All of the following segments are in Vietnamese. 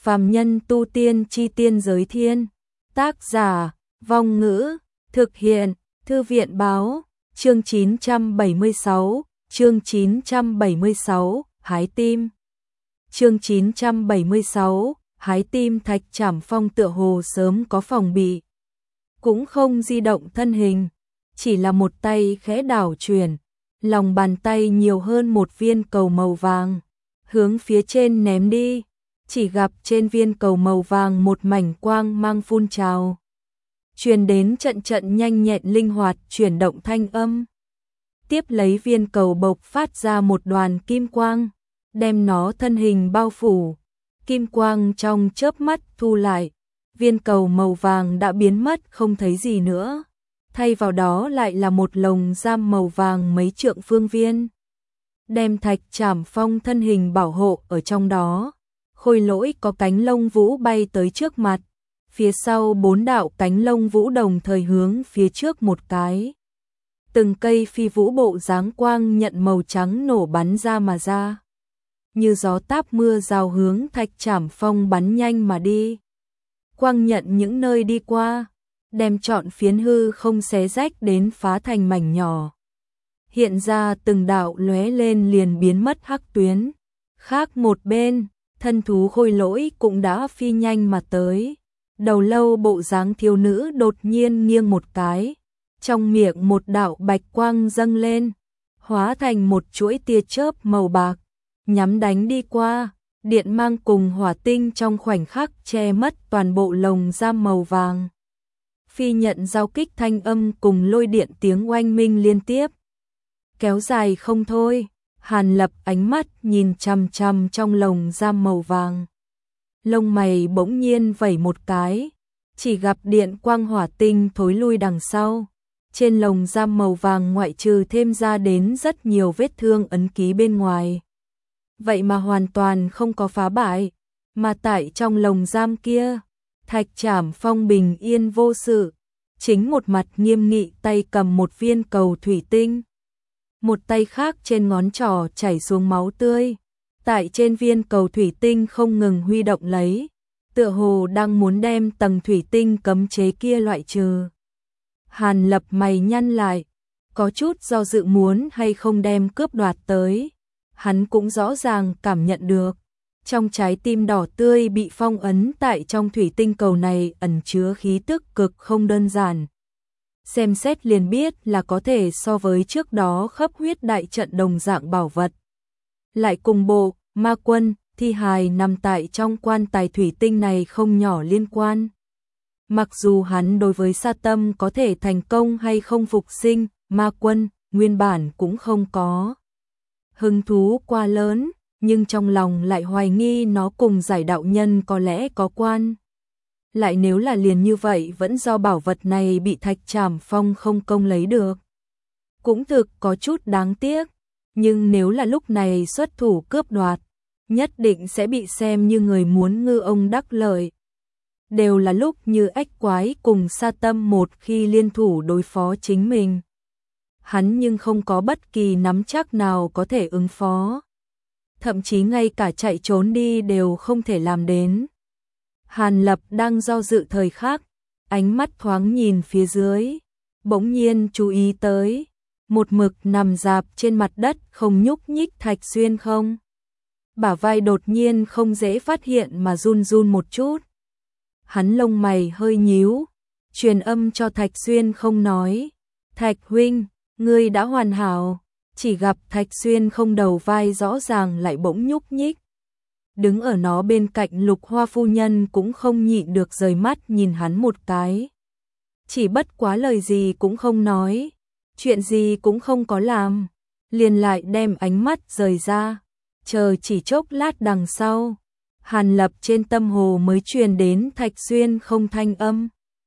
Phàm nhân tu tiên chi tiên giới thiên. Tác giả, Vong Ngữ, thực hiện, Thư viện báo, chương 976, chương 976, hái tim. Chương 976, hái tim. Thạch Trảm Phong tựa hồ sớm có phòng bị, cũng không di động thân hình, chỉ là một tay khẽ đảo chuyển, lòng bàn tay nhiều hơn một viên cầu màu vàng, hướng phía trên ném đi, chỉ gặp trên viên cầu màu vàng một mảnh quang mang phun trào, truyền đến trận trận nhanh nhẹn linh hoạt chuyển động thanh âm. Tiếp lấy viên cầu bộc phát ra một đoàn kim quang, đem nó thân hình bao phủ, kim quang trong chớp mắt thu lại, viên cầu màu vàng đã biến mất không thấy gì nữa, thay vào đó lại là một lồng giam màu vàng mấy trượng phương viên, đem Thạch Trảm Phong thân hình bảo hộ ở trong đó. Khôi lỗi có cánh lông vũ bay tới trước mặt, phía sau 4 đạo cánh lông vũ đồng thời hướng phía trước một cái. Từng cây phi vũ bộ dáng quang nhận màu trắng nổ bắn ra mà ra, như gió táp mưa rào hướng Thạch Trảm Phong bắn nhanh mà đi. Quang nhận những nơi đi qua, đem trọn phiến hư không xé rách đến phá thành mảnh nhỏ. Hiện ra từng đạo lóe lên liền biến mất hắc tuyến. Khác một bên, thân thú khôi lỗi cũng đã phi nhanh mà tới. Đầu lâu bộ dáng thiếu nữ đột nhiên nghiêng một cái, trong miệng một đạo bạch quang dâng lên, hóa thành một chuỗi tia chớp màu bạc, nhắm đánh đi qua. Điện mang cùng hỏa tinh trong khoảnh khắc che mất toàn bộ lồng giam màu vàng. Phi nhận giao kích thanh âm cùng lôi điện tiếng oanh minh liên tiếp, kéo dài không thôi. Hàn Lập ánh mắt nhìn chằm chằm trong lồng giam màu vàng, lông mày bỗng nhiên vẩy một cái, chỉ gặp điện quang hỏa tinh thối lui đằng sau. Trên lồng giam màu vàng ngoại trừ thêm ra đến rất nhiều vết thương ấn ký bên ngoài, vậy mà hoàn toàn không có phá bại, mà tại trong lồng giam kia, Thạch Trảm Phong bình yên vô sự, chính một mặt nghiêm nghị tay cầm một viên cầu thủy tinh, một tay khác trên ngón trỏ chảy xuống máu tươi, tại trên viên cầu thủy tinh không ngừng huy động lấy, tựa hồ đang muốn đem tầng thủy tinh cấm chế kia loại trừ. Hàn Lập mày nhăn lại, có chút do dự muốn hay không đem cướp đoạt tới. Hắn cũng rõ ràng cảm nhận được, trong trái tim đỏ tươi bị phong ấn tại trong thủy tinh cầu này ẩn chứa khí tức cực không đơn giản. Xem xét liền biết là có thể so với trước đó khắp huyết đại trận đồng dạng bảo vật. Lại cùng bộ, ma quân, thi hài nằm tại trong quan tài thủy tinh này không nhỏ liên quan. Mặc dù hắn đối với sa tâm có thể thành công hay không phục sinh, ma quân, nguyên bản cũng không có hứng thú quá lớn, nhưng trong lòng lại hoài nghi nó cùng giải đạo nhân có lẽ có quan. Lại nếu là liền như vậy vẫn do bảo vật này bị Thạch Trảm Phong không công lấy được, cũng thực có chút đáng tiếc, nhưng nếu là lúc này xuất thủ cướp đoạt, nhất định sẽ bị xem như người muốn ngư ông đắc lợi. Đều là lúc như ách quái cùng sa tâm một khi liên thủ đối phó chính mình, hắn nhưng không có bất kỳ nắm chắc nào có thể ứng phó, thậm chí ngay cả chạy trốn đi đều không thể làm đến. Hàn Lập đang do dự thời khắc, ánh mắt thoáng nhìn phía dưới, bỗng nhiên chú ý tới một mực nằm rạp trên mặt đất không nhúc nhích Thạch Xuyên không. Bả vai đột nhiên không dễ phát hiện mà run run một chút. Hắn lông mày hơi nhíu, truyền âm cho Thạch Xuyên không nói, Thạch huynh, ngươi đã hoàn hảo. Chỉ gặp Thạch Xuyên không đầu vai rõ ràng lại bỗng nhúc nhích. Đứng ở nó bên cạnh Lục Hoa phu nhân cũng không nhịn được rời mắt nhìn hắn một cái. Chỉ bất quá lời gì cũng không nói, chuyện gì cũng không có làm, liền lại đem ánh mắt rời ra, chờ chỉ chốc lát đằng sau. Hàn Lập trên tâm hồ mới truyền đến Thạch Xuyên không thanh âm.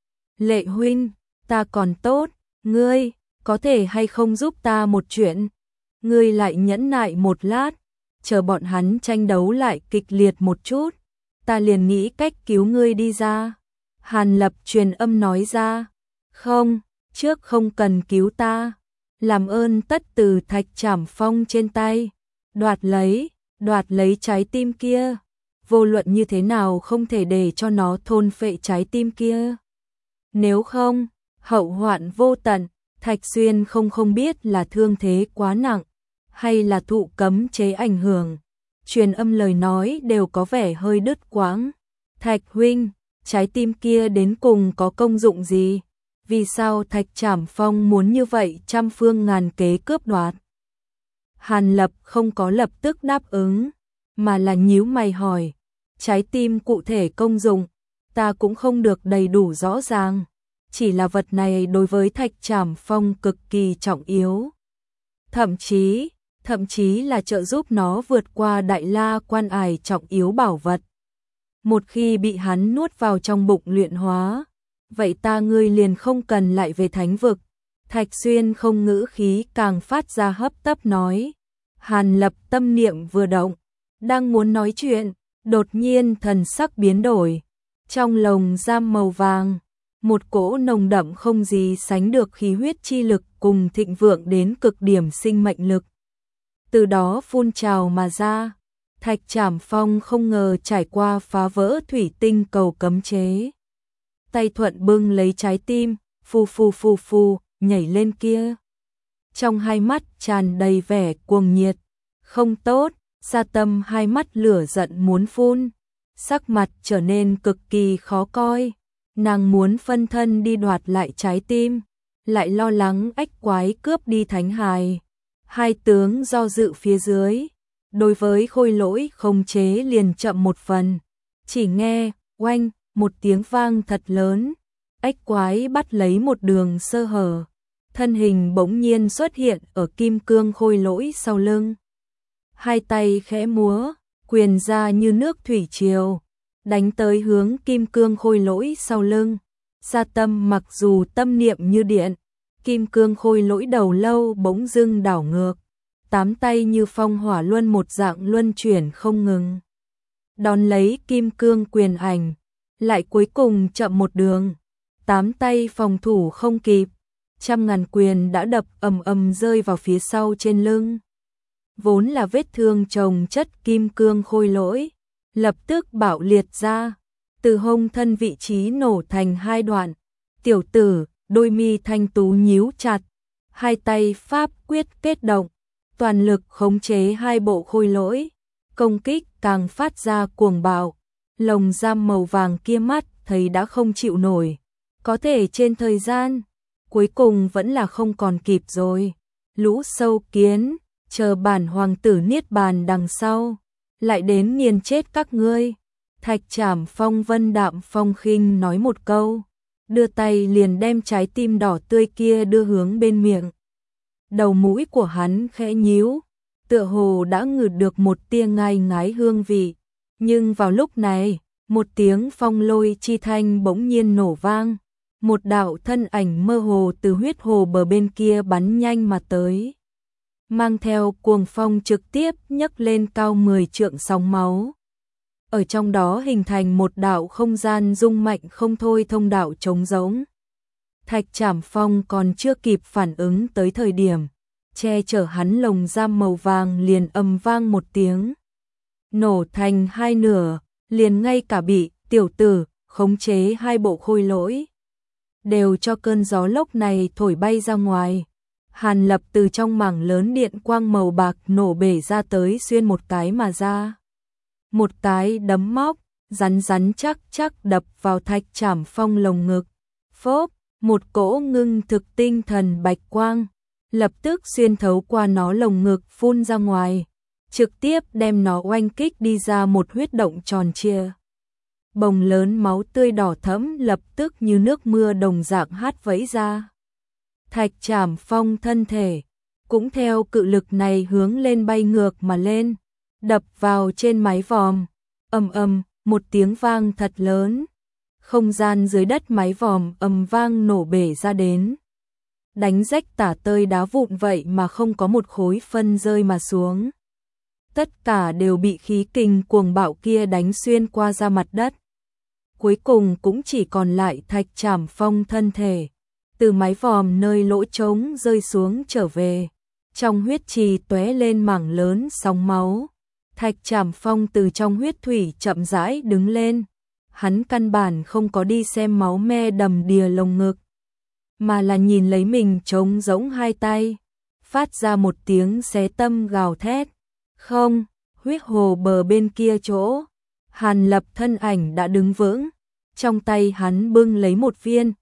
Lệ huynh, ta còn tốt, ngươi có thể hay không giúp ta một chuyện? Ngươi lại nhẫn nại một lát, chờ bọn hắn tranh đấu lại kịch liệt một chút, ta liền nghĩ cách cứu ngươi đi ra. Hàn Lập truyền âm nói ra, không, trước không cần cứu ta, làm ơn tất từ Thạch Trảm Phong trên tay, đoạt lấy trái tim kia. vô luận như thế nào không thể để cho nó thôn phệ trái tim kia. Nếu không, hậu hoạn vô tận. Thạch Xuyên không biết là thương thế quá nặng, hay là thụ cấm chế ảnh hưởng. Truyền âm lời nói đều có vẻ hơi đứt quãng. Thạch huynh, trái tim kia đến cùng có công dụng gì? Vì sao Thạch Trảm Phong muốn như vậy trăm phương ngàn kế cướp đoạt? Hàn Lập không có lập tức đáp ứng, mà là nhíu mày hỏi. Trái tim cụ thể công dụng, ta cũng không được đầy đủ rõ ràng. Chỉ là vật này đối với Thạch Trảm Phong cực kỳ trọng yếu. Thậm chí là trợ giúp nó vượt qua đại la quan ải trọng yếu bảo vật. Một khi bị hắn nuốt vào trong bụng luyện hóa, vậy ta ngươi liền không cần lại về thánh vực. Thạch Xuyên không ngữ khí càng phát ra hấp tấp nói. Hàn Lập tâm niệm vừa động, đang muốn nói chuyện, đột nhiên thần sắc biến đổi. Trong lồng giam màu vàng, một cỗ nồng đậm không gì sánh được khí huyết chi lực cùng thịnh vượng đến cực điểm sinh mệnh lực. Từ đó phun trào mà ra. Thạch Trảm Phong không ngờ trải qua phá vỡ thủy tinh cầu cấm chế. Tay thuận bưng lấy trái tim, phù, nhảy lên kia. Trong hai mắt tràn đầy vẻ cuồng nhiệt. Không tốt, Sa Tâm hai mắt lửa giận muốn phun. Sắc mặt trở nên cực kỳ khó coi. Nàng muốn phân thân đi đoạt lại trái tim, lại lo lắng ách quái cướp đi thánh hài. Hai tướng do dự phía dưới, đối với khôi lỗi không chế liền chậm một phần. Chỉ nghe, oanh, một tiếng vang thật lớn, ách quái bắt lấy một đường sơ hở. Thân hình bỗng nhiên xuất hiện ở kim cương khôi lỗi sau lưng. Hai tay khẽ múa, quyền ra như nước thủy triều, đánh tới hướng kim cương khôi lỗi sau lưng. Sa Tâm mặc dù tâm niệm như điện, kim cương khôi lỗi đầu lâu bỗng dưng đảo ngược, tám tay như phong hỏa luân một dạng luân chuyển không ngừng. Đón lấy kim cương quyền ảnh, lại cuối cùng chậm một đường, tám tay phòng thủ không kịp, trăm ngàn quyền đã đập ầm rơi vào phía sau trên lưng. Vốn là vết thương chồng chất kim cương khôi lỗi, lập tức bạo liệt ra, từ hông thân vị trí nổ thành hai đoạn. Tiểu tử, đôi mi thanh tú nhíu chặt, hai tay pháp quyết kết động, toàn lực khống chế hai bộ khôi lỗi, công kích càng phát ra cuồng bạo. Lồng giam màu vàng kia mắt thấy đã không chịu nổi, có thể trên thời gian, cuối cùng vẫn là không còn kịp rồi. Lũ sâu kiến, chờ bản hoàng tử niết bàn đằng sau, lại đến nghiền chết các ngươi. Thạch Trảm Phong vân đạm phong khinh nói một câu, đưa tay liền đem trái tim đỏ tươi kia đưa hướng bên miệng. Đầu mũi của hắn khẽ nhíu, tựa hồ đã ngửi được một tia ngai ngái hương vị. Nhưng vào lúc này, một tiếng phong lôi chi thanh bỗng nhiên nổ vang, một đạo thân ảnh mơ hồ từ huyết hồ bờ bên kia bắn nhanh mà tới, mang theo cuồng phong trực tiếp nhấc lên cao 10 trượng sóng máu. Ở trong đó hình thành một đạo không gian rung mạnh không thôi thông đạo trống rỗng. Thạch Trảm Phong còn chưa kịp phản ứng tới thời điểm, che chở hắn lồng giam màu vàng liền ầm vang một tiếng, nổ thành hai nửa, liền ngay cả bị tiểu tử khống chế hai bộ khôi lỗi đều cho cơn gió lốc này thổi bay ra ngoài. Hàn Lập từ trong mảng lớn điện quang màu bạc nổ bể ra tới xuyên một cái mà ra. Một cái đấm móc, rắn chắc đập vào Thạch Trảm Phong lồng ngực. Phốp, một cỗ ngưng thực tinh thần bạch quang, lập tức xuyên thấu qua nó lồng ngực phun ra ngoài, trực tiếp đem nó oanh kích đi ra một huyết động tròn trịa. Bồng lớn máu tươi đỏ thẫm lập tức như nước mưa đồng dạng hát vẫy ra. Thạch Trảm Phong thân thể cũng theo cự lực này hướng lên bay ngược mà lên, đập vào trên mái vòm. Ầm, một tiếng vang thật lớn. Không gian dưới đất mái vòm ầm vang nổ bể ra đến, đánh rách tả tơi đá vụn vậy mà không có một khối phân rơi mà xuống. Tất cả đều bị khí kình cuồng bạo kia đánh xuyên qua ra mặt đất. Cuối cùng cũng chỉ còn lại Thạch Trảm Phong thân thể, từ mái vòm nơi lỗ trống rơi xuống trở về. Trong huyết trì tóe lên mảng lớn sóng máu, Thạch Trảm Phong từ trong huyết thủy chậm rãi đứng lên. Hắn căn bản không có đi xem máu me đầm đìa lồng ngực, mà là nhìn lấy mình trống rỗng hai tay, phát ra một tiếng xé tâm gào thét. Không, huyết hồ bờ bên kia chỗ, Hàn Lập thân ảnh đã đứng vững, trong tay hắn bưng lấy một viên,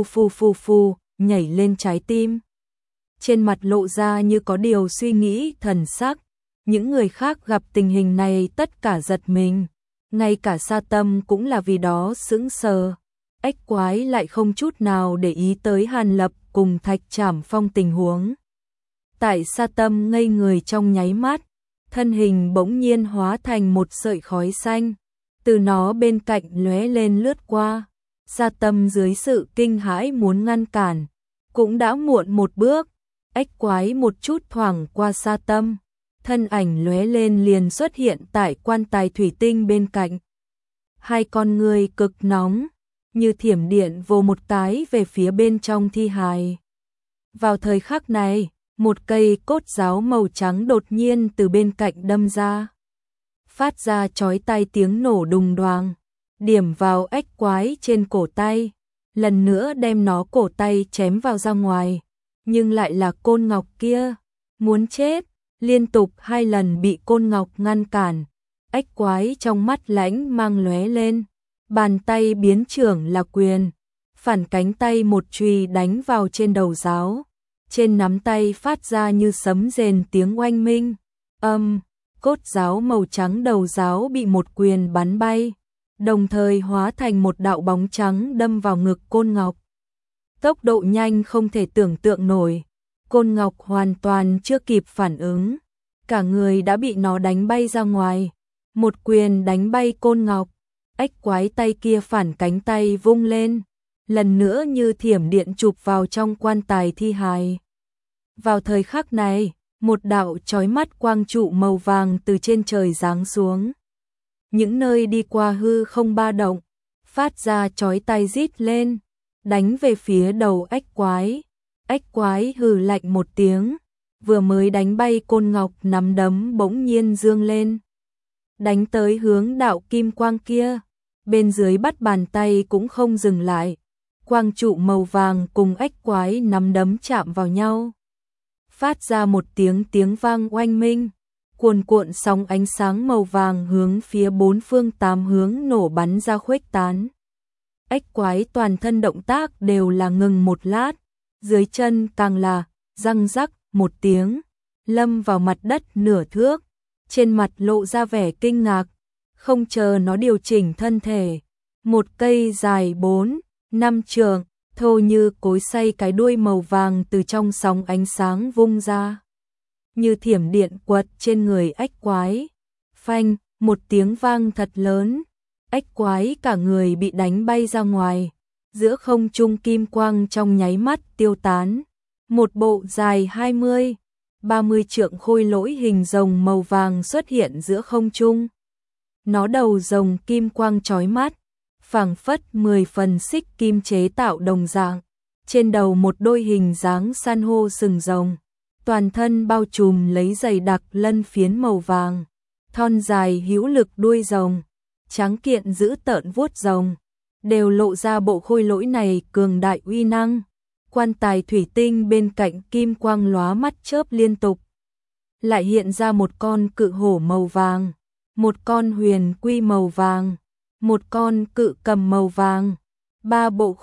phù nhảy lên trái tim. Trên mặt lộ ra như có điều suy nghĩ thần sắc, những người khác gặp tình hình này tất cả giật mình, ngay cả Sa Tâm cũng là vì đó sững sờ. Ếch quái lại không chút nào để ý tới Hàn Lập cùng Thạch Trảm Phong tình huống. Tại Sa Tâm ngây người trong nháy mắt, thân hình bỗng nhiên hóa thành một sợi khói xanh, từ nó bên cạnh lóe lên lướt qua. Sa Tâm dưới sự kinh hãi muốn ngăn cản, cũng đã muộn một bước. Ếch quái một chút thoảng qua Sa Tâm, thân ảnh lóe lên liền xuất hiện tại quan tài thủy tinh bên cạnh. Hai con người cực nóng, như thiểm điện vồ một cái về phía bên trong thi hài. Vào thời khắc này, một cây cốt giáo màu trắng đột nhiên từ bên cạnh đâm ra, phát ra chói tai tiếng nổ đùng đoàng, điểm vào ếch quái trên cổ tay, lần nữa đem nó cổ tay chém vào ra ngoài, nhưng lại là côn ngọc kia, muốn chết, liên tục 2 lần bị côn ngọc ngăn cản. Ếch quái trong mắt lãnh mang lóe lên, bàn tay biến trưởng là quyền, phản cánh tay một chùy đánh vào trên đầu giáo, trên nắm tay phát ra như sấm rền tiếng oanh minh. Cốt giáo màu trắng đầu giáo bị một quyền bắn bay, đồng thời hóa thành một đạo bóng trắng đâm vào ngực côn ngọc. Tốc độ nhanh không thể tưởng tượng nổi, côn ngọc hoàn toàn chưa kịp phản ứng, cả người đã bị nó đánh bay ra ngoài. Một quyền đánh bay côn ngọc, ếch quái tay kia phản cánh tay vung lên, lần nữa như thiểm điện chụp vào trong quan tài thi hài. Vào thời khắc này, một đạo chói mắt quang trụ màu vàng từ trên trời giáng xuống. Những nơi đi qua hư không ba động, phát ra chói tai rít lên, đánh về phía đầu ếch quái. Ếch quái hừ lạnh một tiếng, vừa mới đánh bay côn ngọc, nắm đấm bỗng nhiên dương lên, đánh tới hướng đạo kim quang kia. Bên dưới bắt bàn tay cũng không dừng lại, quang trụ màu vàng cùng ếch quái nắm đấm chạm vào nhau, phát ra một tiếng vang oanh minh, cuồn cuộn sóng ánh sáng màu vàng hướng phía 4 phương 8 hướng nổ bắn ra khuếch tán. Ếch quái toàn thân động tác đều là ngừng một lát, dưới chân càng là răng rắc một tiếng, lâm vào mặt đất nửa thước, trên mặt lộ ra vẻ kinh ngạc. Không chờ nó điều chỉnh thân thể, một cây dài 4-5 trượng, thô như cối xay cái đuôi màu vàng từ trong sóng ánh sáng vung ra, như thiểm điện quật trên người ếch quái. Phanh, một tiếng vang thật lớn, ếch quái cả người bị đánh bay ra ngoài, giữa không trung kim quang trong nháy mắt tiêu tán. Một bộ dài 20-30 trượng khôi lỗi hình rồng màu vàng xuất hiện giữa không trung. Nó đầu rồng kim quang chói mắt, phảng phất 10 phần xích kim chế tạo đồng dạng, trên đầu một đôi hình dáng san hô sừng rồng, toàn thân bao trùm lấy dày đặc lân phiến màu vàng, thon dài hữu lực đuôi rồng, tráng kiện giữ tợn vuốt rồng, đều lộ ra bộ khôi lỗi này cường đại uy năng. Quan tài thủy tinh bên cạnh kim quang lóa mắt chớp liên tục, lại hiện ra một con cự hổ màu vàng, một con huyền quy màu vàng, một con cự cầm màu vàng. Ba bộ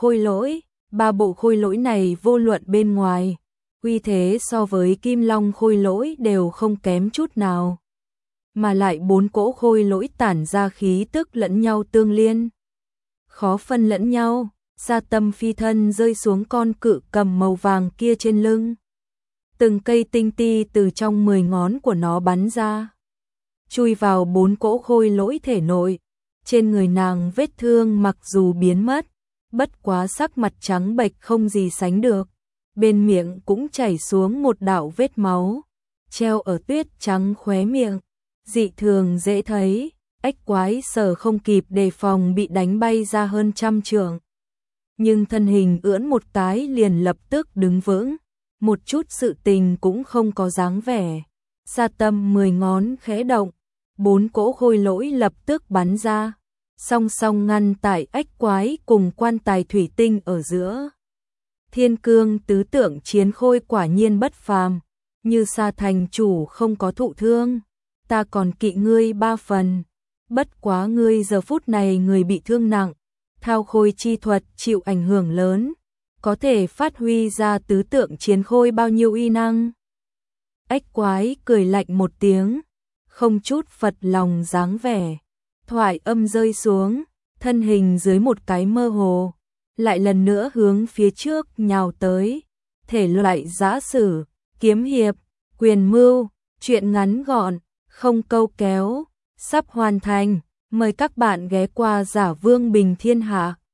khôi lỗi này vô luận bên ngoài, uy thế so với kim long khôi lỗi đều không kém chút nào, mà lại 4 cỗ khôi lỗi tản ra khí tức lẫn nhau tương liên, khó phân lẫn nhau. Sa Tâm phi thân rơi xuống con cự cầm màu vàng kia trên lưng, từng cây tinh ti từ trong 10 ngón của nó bắn ra, chui vào 4 cỗ khôi lỗi thể nội. Trên người nàng vết thương mặc dù biến mất, bất quá sắc mặt trắng bệch không gì sánh được, bên miệng cũng chảy xuống một đạo vết máu, treo ở tuyết trắng khóe miệng, dị thường dễ thấy. Ếch quái sở không kịp đề phòng bị đánh bay ra hơn 100 trượng, nhưng thân hình ưỡn một cái liền lập tức đứng vững, một chút sự tình cũng không có dáng vẻ. Sa Tâm 10 ngón khẽ động, 4 cỗ khôi lỗi lập tức bắn ra, song song ngăn tại ách quái cùng quan tài thủy tinh ở giữa. Thiên cương tứ tượng chiến khôi quả nhiên bất phàm, như Sa thành chủ không có thụ thương, ta còn kỵ ngươi 3 phần, bất quá ngươi giờ phút này người bị thương nặng, thao khôi chi thuật chịu ảnh hưởng lớn, có thể phát huy ra tứ tượng chiến khôi bao nhiêu uy năng. Ách quái cười lạnh một tiếng, không chút phật lòng dáng vẻ, thoại âm rơi xuống, thân hình dưới một cái mơ hồ, lại lần nữa hướng phía trước nhào tới, thể loại giã sử, kiếm hiệp, quyền mưu, truyện ngắn gọn, không câu kéo, sắp hoàn thành, mời các bạn ghé qua Giả Vương Bình Thiên Hạ.